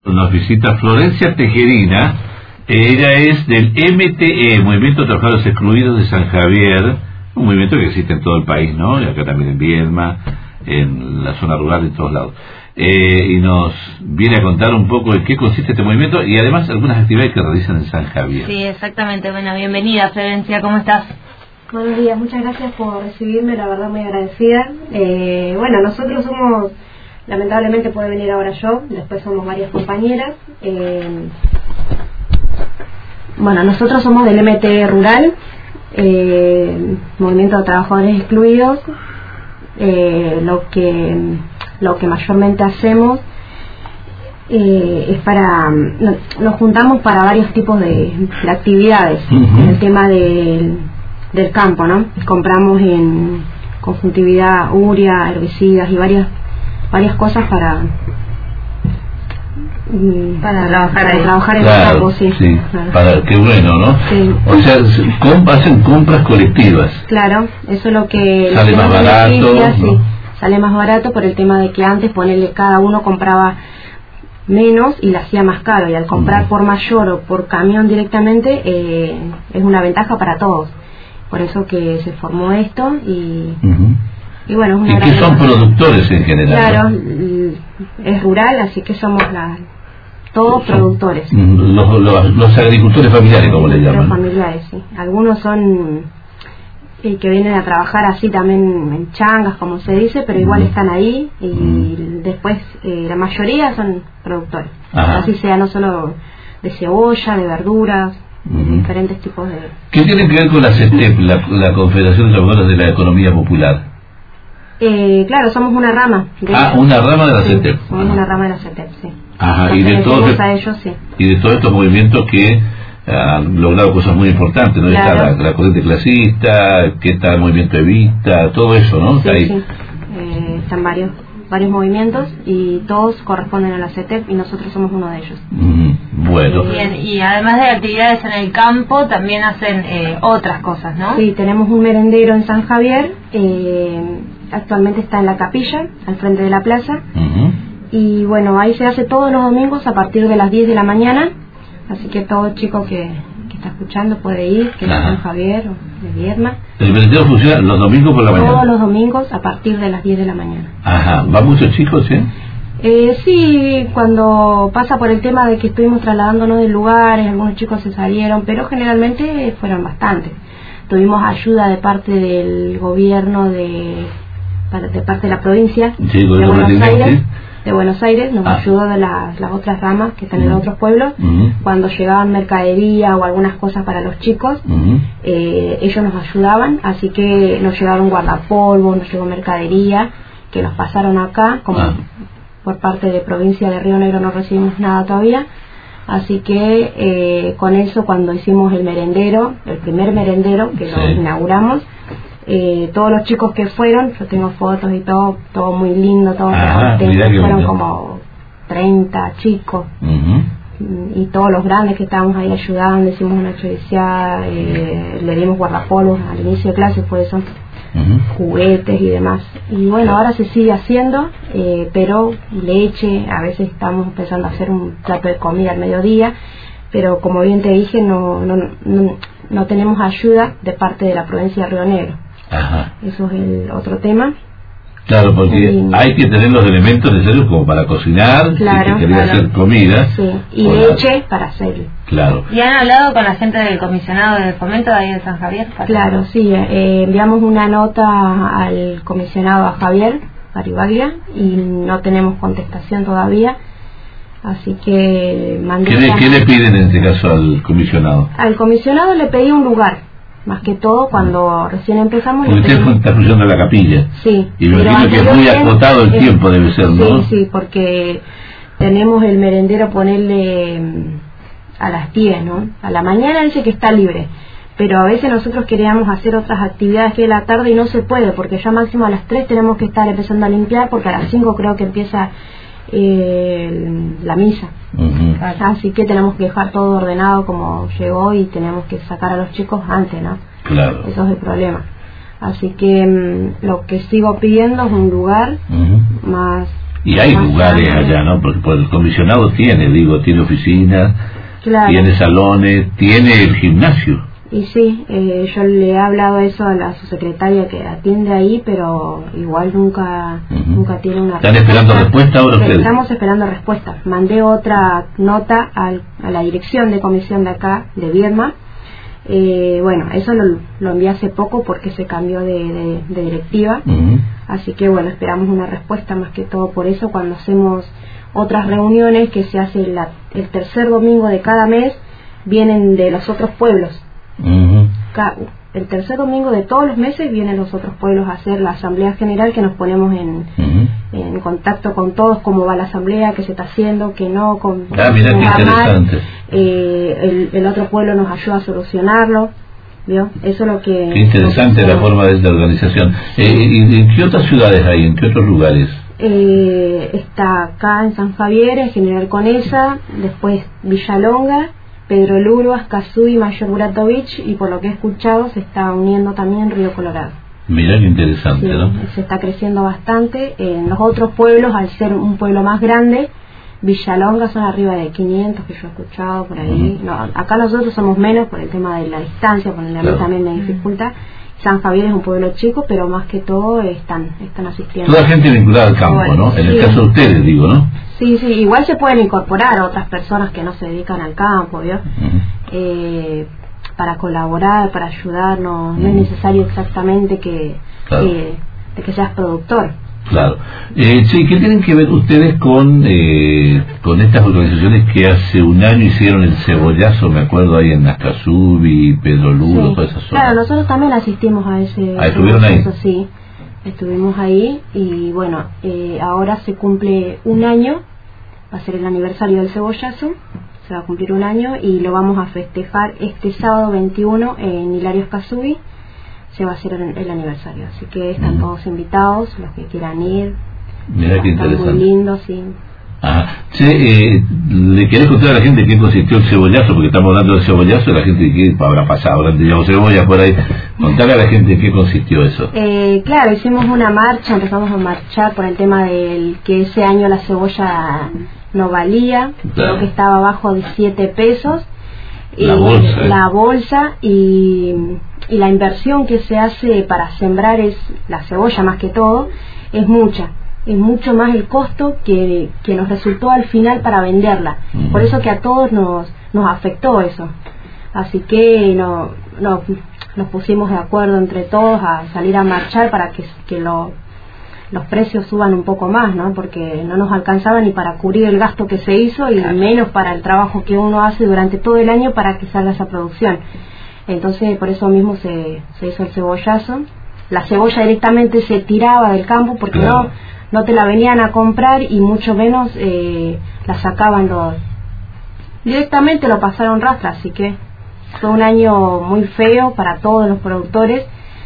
Nos visita Florencia Tejerina. Ella es del MTE, Movimiento de Trabajadores Excluidos de San Javier, un movimiento que existe en todo el país, ¿no? Y acá también en Viedma, en la zona rural, en todos lados. Y nos viene a contar un poco en qué consiste este movimiento y además algunas actividades que realizan en San Javier. Sí, exactamente. Bueno, bienvenida, Florencia, ¿cómo estás? Buenos días, muchas gracias por recibirme, la verdad muy agradecida. Bueno, nosotros somos, lamentablemente puede venir ahora yo, después somos varias compañeras. Bueno, nosotros somos del MTE Rural, Movimiento de Trabajadores Excluidos. Lo que mayormente hacemos es nos juntamos para varios tipos de actividades. En el tema del campo, ¿no? Compramos en conjuntividad, urea, herbicidas y varias cosas para trabajar en el campo, sí. Claro. Qué bueno, ¿no? Sí. O sea, hacen compras colectivas. Claro, eso es lo que sale más barato, ¿no? Sí, sale más barato por el tema de que antes cada uno compraba menos y la hacía más caro, y al comprar por mayor o por camión directamente es una ventaja para todos. Por eso que se formó esto y bueno, es una ¿Y qué son productores en general? Claro, es rural, así que somos todos productores. Los agricultores familiares, como le llaman. Los familiares, sí. Algunos son que vienen a trabajar así también en changas, como se dice, pero igual están ahí y después la mayoría son productores. Así sea no solo de cebolla, de verduras, diferentes tipos de... ¿Qué tiene que ver con la CETEP, la Confederación de Trabajadores de la Economía Popular? Claro, somos una rama. Una rama de la CETEP. Somos una rama de la CETEP, sí. Y de todos estos movimientos que han logrado cosas muy importantes, ¿no? Claro. Está la corriente clasista, que está el movimiento Evita, todo eso, ¿no? Sí, sí. Están varios movimientos y todos corresponden a la CETEP y nosotros somos uno de ellos. Bueno. Bien, y además de actividades en el campo, también hacen otras cosas, ¿no? Sí, tenemos un merendero en San Javier, actualmente está en la capilla, al frente de la plaza, y bueno, ahí se hace todos los domingos a partir de las 10 de la mañana, así que todo chico que está escuchando puede ir, que es de San Javier o de Viedma. ¿El merendero funciona los domingos por la mañana? Todos los domingos a partir de las 10 de la mañana. ¿Va muchos chicos, sí, cuando pasa por el tema de que estuvimos trasladándonos de lugares, algunos chicos se salieron, pero generalmente fueron bastantes. Tuvimos ayuda de parte del gobierno de parte de la provincia de Buenos Aires, nos ayudó de las otras ramas que están en otros pueblos. Cuando llegaban mercadería o algunas cosas para los chicos, ellos nos ayudaban, así que nos llegaron guardapolvos, nos llegó mercadería que nos pasaron acá, como por parte de provincia de Río Negro no recibimos nada todavía, así que con eso, cuando hicimos el merendero, el primer merendero que lo inauguramos, todos los chicos que fueron, yo tengo fotos y todo muy lindo, fueron como 30 chicos, y todos los grandes que estábamos ahí ayudando, hicimos una choriciada, le dimos guardapolvos al inicio de clase, fue eso, juguetes y demás, y bueno, ahora se sigue haciendo, pero leche, a veces estamos empezando a hacer un plato de comida al mediodía, pero como bien te dije, no tenemos ayuda de parte de la provincia de Río Negro. Eso es el otro tema. Claro, porque hay que tener los elementos necesarios como para cocinar, si quería hacer comida. Sí, y leche para hacerlo. Claro. ¿Y han hablado con la gente del comisionado del fomento de ahí de San Javier? Claro, sí, enviamos una nota al comisionado, a Javier Garibaglia, y no tenemos contestación todavía. Así que ¿Qué le piden en este caso al comisionado? Al comisionado le pedí un lugar, más que todo cuando recién empezamos. Porque usted está construyendo la capilla. Sí. Y me imagino que es muy acotado el tiempo, debe ser, ¿no? Sí, porque tenemos el merendero ponerle a las 10, ¿no? A la mañana dice que está libre, pero a veces nosotros queríamos hacer otras actividades que de la tarde y no se puede, porque ya máximo a las 3 tenemos que estar empezando a limpiar, porque a las 5 creo que empieza la misa. Así que tenemos que dejar todo ordenado como llegó y tenemos que sacar a los chicos antes, ¿no? Claro. Eso es el problema. Así que lo que sigo pidiendo es un lugar más Y hay lugares allá, ¿no? Porque el comisionado tiene oficinas, claro, tiene salones, tiene el gimnasio. Y sí, yo le he hablado eso a la subsecretaria que atiende ahí, pero igual nunca tiene una ¿Están esperando respuesta ahora ustedes? Estamos esperando respuesta. Mandé otra nota a la dirección de comisión de acá, de Viedma. Bueno, eso lo envié hace poco porque se cambió de directiva. Así que bueno, esperamos una respuesta más que todo por eso. Cuando hacemos otras reuniones que se hace el tercer domingo de cada mes, vienen de los otros pueblos. El tercer domingo de todos los meses vienen los otros pueblos a hacer la asamblea general, que nos ponemos en contacto con todos, cómo va la asamblea, qué se está haciendo, qué no, mira qué interesante. El otro pueblo nos ayuda a solucionarlo, ¿vio? Eso es lo que... Qué interesante la forma de esta organización. ¿Y en qué otras ciudades hay? ¿En qué otros lugares? Está acá en San Javier, en General Conesa, después Villalonga, Pedro Luro, Escazú y Mayor Buratovich, y por lo que he escuchado se está uniendo también Río Colorado. Mirá qué interesante, sí, ¿no? Se está creciendo bastante. En los otros pueblos, al ser un pueblo más grande, Villalonga son arriba de 500 que yo he escuchado por ahí. No, acá nosotros somos menos por el tema de la distancia, por el claro, también de dificultad. San Javier es un pueblo chico, pero más que todo están asistiendo. Toda gente vinculada al campo, igual, ¿no? En sí, el caso de ustedes, digo, ¿no? Sí, igual se pueden incorporar otras personas que no se dedican al campo, ¿vio? Para colaborar, para ayudarnos. No es necesario exactamente que seas productor. Claro. Sí, ¿qué tienen que ver ustedes con estas organizaciones que hace un año hicieron el cebollazo, me acuerdo, ahí en Ascasubi, Pedro Luro, sí, toda esa zona? Claro, nosotros también asistimos a ese ¿estuvieron ahí? Sí, estuvimos ahí y bueno, ahora se cumple un año, va a ser el aniversario del cebollazo, se va a cumplir un año y lo vamos a festejar este sábado 21 en Hilario Ascasubi. Se va a hacer el aniversario, así que están todos invitados, los que quieran ir. Mira qué interesante. Muy lindo, sí. ¿Le querés contar a la gente qué consistió el cebollazo? Porque estamos hablando del cebollazo y la gente que habrá pasado, habrán tirado cebolla por ahí. Contarle a la gente qué consistió eso. Claro, hicimos una marcha, empezamos a marchar por el tema del que ese año la cebolla no valía, creo que estaba abajo de 7 pesos. La bolsa y la inversión que se hace para sembrar la cebolla más que todo es mucho más el costo que nos resultó al final para venderla. Por eso que a todos nos afectó eso. Así que nos pusimos de acuerdo entre todos a salir a marchar para que los precios suban un poco más, ¿no? Porque no nos alcanzaba ni para cubrir el gasto que se hizo y menos para el trabajo que uno hace durante todo el año para que salga esa producción. Entonces por eso mismo se hizo el cebollazo. La cebolla directamente se tiraba del campo porque no te la venían a comprar y mucho menos la sacaban directamente, lo pasaron rastra, así que fue un año muy feo para todos los productores,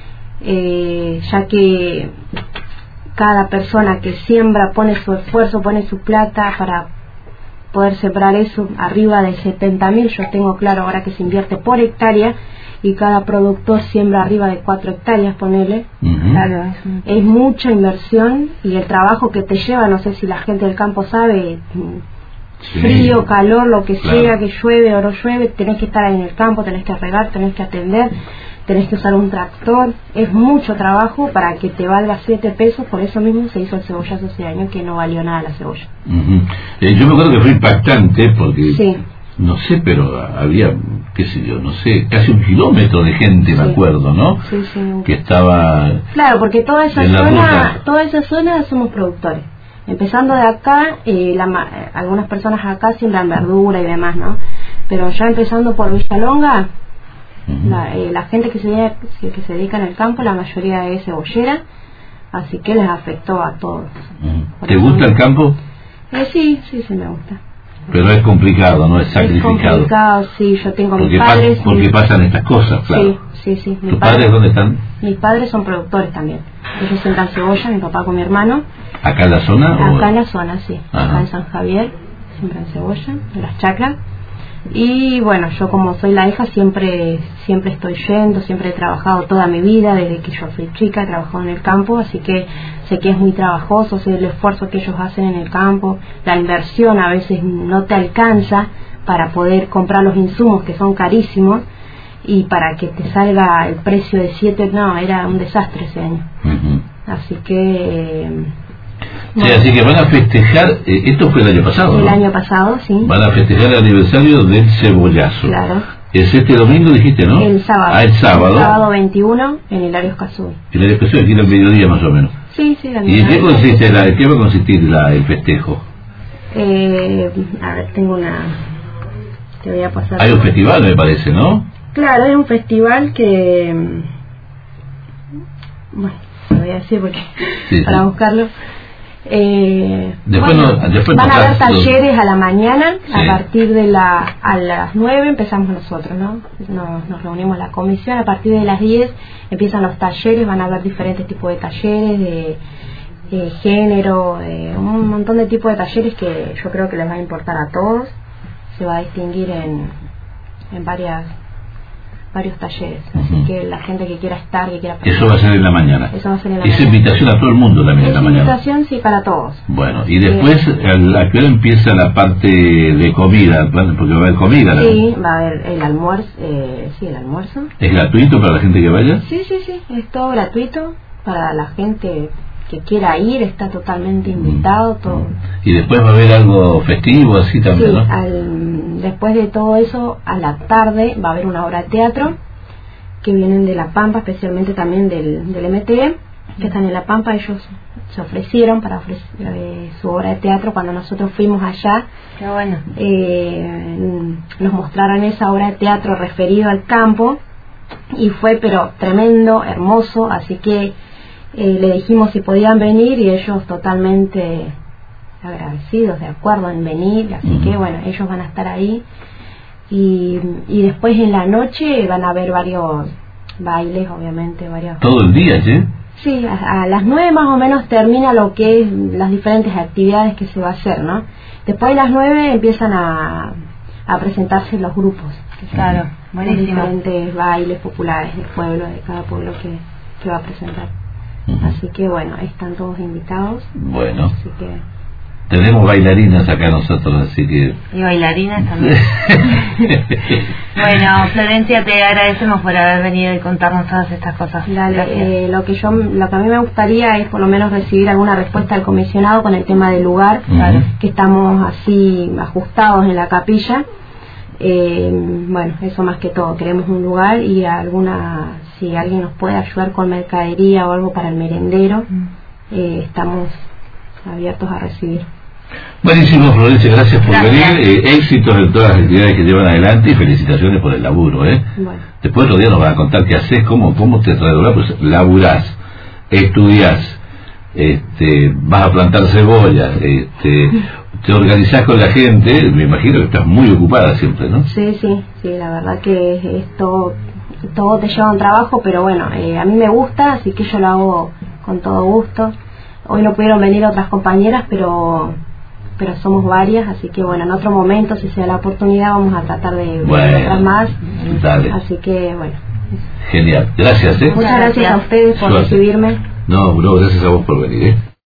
ya que cada persona que siembra pone su esfuerzo, pone su plata para poder sembrar eso, arriba de 70.000, yo tengo claro ahora que se invierte por hectárea y cada productor siembra arriba de 4 hectáreas, ponele. Claro, es mucha inversión y el trabajo que te lleva, no sé si la gente del campo sabe, frío, calor, lo que sea, que llueve o no llueve, tenés que estar ahí en el campo, tenés que regar, tenés que atender, tenés que usar un tractor, es mucho trabajo para que te valga 7 pesos, por eso mismo se hizo el cebollazo ese año que no valió nada la cebolla. Yo me acuerdo que fue impactante porque, no sé, pero había, qué sé yo, no sé, casi 1 kilómetro de gente, me acuerdo, ¿no? Sí. Que estaba... Claro, porque toda esa zona somos productores. Empezando de acá, algunas personas acá siembran verdura y demás, ¿no? Pero ya empezando por Villalonga, la gente que se dedica en el campo, la mayoría es cebollera, así que les afectó a todos. ¿Te gusta el campo? Sí, me gusta. Pero es complicado, ¿no? Es sacrificado. Es complicado, sí, yo tengo mis padres... Porque pasan estas cosas, claro. Sí. ¿Tus padres dónde están? Mis padres son productores también. Ellos siembran cebolla, mi papá con mi hermano. ¿Acá en la zona? Acá en la zona, sí. Acá en San Javier siembran cebolla, en las chacras. Y bueno, yo como soy la hija siempre estoy yendo, siempre he trabajado toda mi vida, desde que yo soy chica he trabajado en el campo, así que sé que es muy trabajoso, sé el esfuerzo que ellos hacen en el campo, la inversión a veces no te alcanza para poder comprar los insumos que son carísimos, y para que te salga el precio de 7, no, era un desastre ese año. Así que... sí, así que van a festejar, esto fue el año pasado, el ¿no? año pasado, sí. Van a festejar el aniversario del cebollazo. Claro. Es este domingo, dijiste, ¿no? El sábado. Ah, el sábado. El sábado 21 en Hilario Escazú. Y la discusión aquí al mediodía más o menos. Sí, sí. ¿Y en qué consiste qué va a consistir el festejo? A ver, tengo una... Te voy a pasar... Hay un festival, me parece, ¿no? Claro, es un festival que... Bueno, lo voy a decir porque... Sí, para sí. buscarlo... Después van a haber talleres a la mañana, sí. A partir de a las 9 empezamos nosotros, ¿no? Nos reunimos la comisión, a partir de las 10 empiezan los talleres, van a haber diferentes tipos de talleres, de género, un montón de tipos de talleres que yo creo que les va a importar a todos, se va a distinguir en varios talleres, así que la gente que quiera estar, que quiera eso va a ser en la mañana. Eso va a ser en la mañana. Invitación a todo el mundo también en la mañana. Invitación, sí, para todos. Bueno, y después, ¿a qué hora empieza la parte de comida? Porque va a haber comida, ¿no? Sí, va a haber el almuerzo, el almuerzo. ¿Es gratuito para la gente que vaya? Sí, es todo gratuito para la gente que quiera ir, está totalmente invitado, todo. Y después va a haber algo festivo así también, sí, ¿no? Después de todo eso, a la tarde va a haber una obra de teatro que vienen de La Pampa, especialmente también del MTE, que están en La Pampa. Ellos se ofrecieron para ofrecer su obra de teatro cuando nosotros fuimos allá. Qué bueno. Nos mostraron esa obra de teatro referido al campo y fue pero tremendo, hermoso, así que le dijimos si podían venir y ellos totalmente agradecidos, de acuerdo en venir, así que bueno, ellos van a estar ahí y después en la noche van a haber varios bailes, obviamente, varios... ¿Todo el día, sí? Sí, a las 9 más o menos termina lo que es las diferentes actividades que se va a hacer, ¿no? Después de las 9 empiezan a presentarse los grupos. Claro, buenísimo. Los diferentes bailes populares del pueblo, de cada pueblo que va a presentar. Así que bueno, están todos invitados. Bueno. Así que... tenemos bailarinas acá nosotros, así que... Y bailarinas también. Bueno, Florencia, te agradecemos por haber venido y contarnos todas estas cosas. Dale, lo que a mí me gustaría es por lo menos recibir alguna respuesta del comisionado con el tema del lugar, que estamos así ajustados en la capilla. Bueno, eso más que todo, queremos un lugar y si alguien nos puede ayudar con mercadería o algo para el merendero, estamos abiertos a recibir. Buenísimo, Florencia, gracias por venir, éxitos en todas las actividades que llevan adelante y felicitaciones por el laburo, Bueno. Después otro día nos van a contar qué haces, cómo te traducirás, pues laburás, estudiás, vas a plantar cebolla, te organizás con la gente, me imagino que estás muy ocupada siempre, ¿no? Sí, la verdad que todo te lleva un trabajo, pero bueno, a mí me gusta, así que yo lo hago con todo gusto. Hoy no pudieron venir otras compañeras, pero somos varias, así que bueno, en otro momento, si se da la oportunidad, vamos a tratar de otras más. Dale. Así que bueno. Genial, gracias. Muchas gracias a ustedes por recibirme. No, gracias a vos por venir.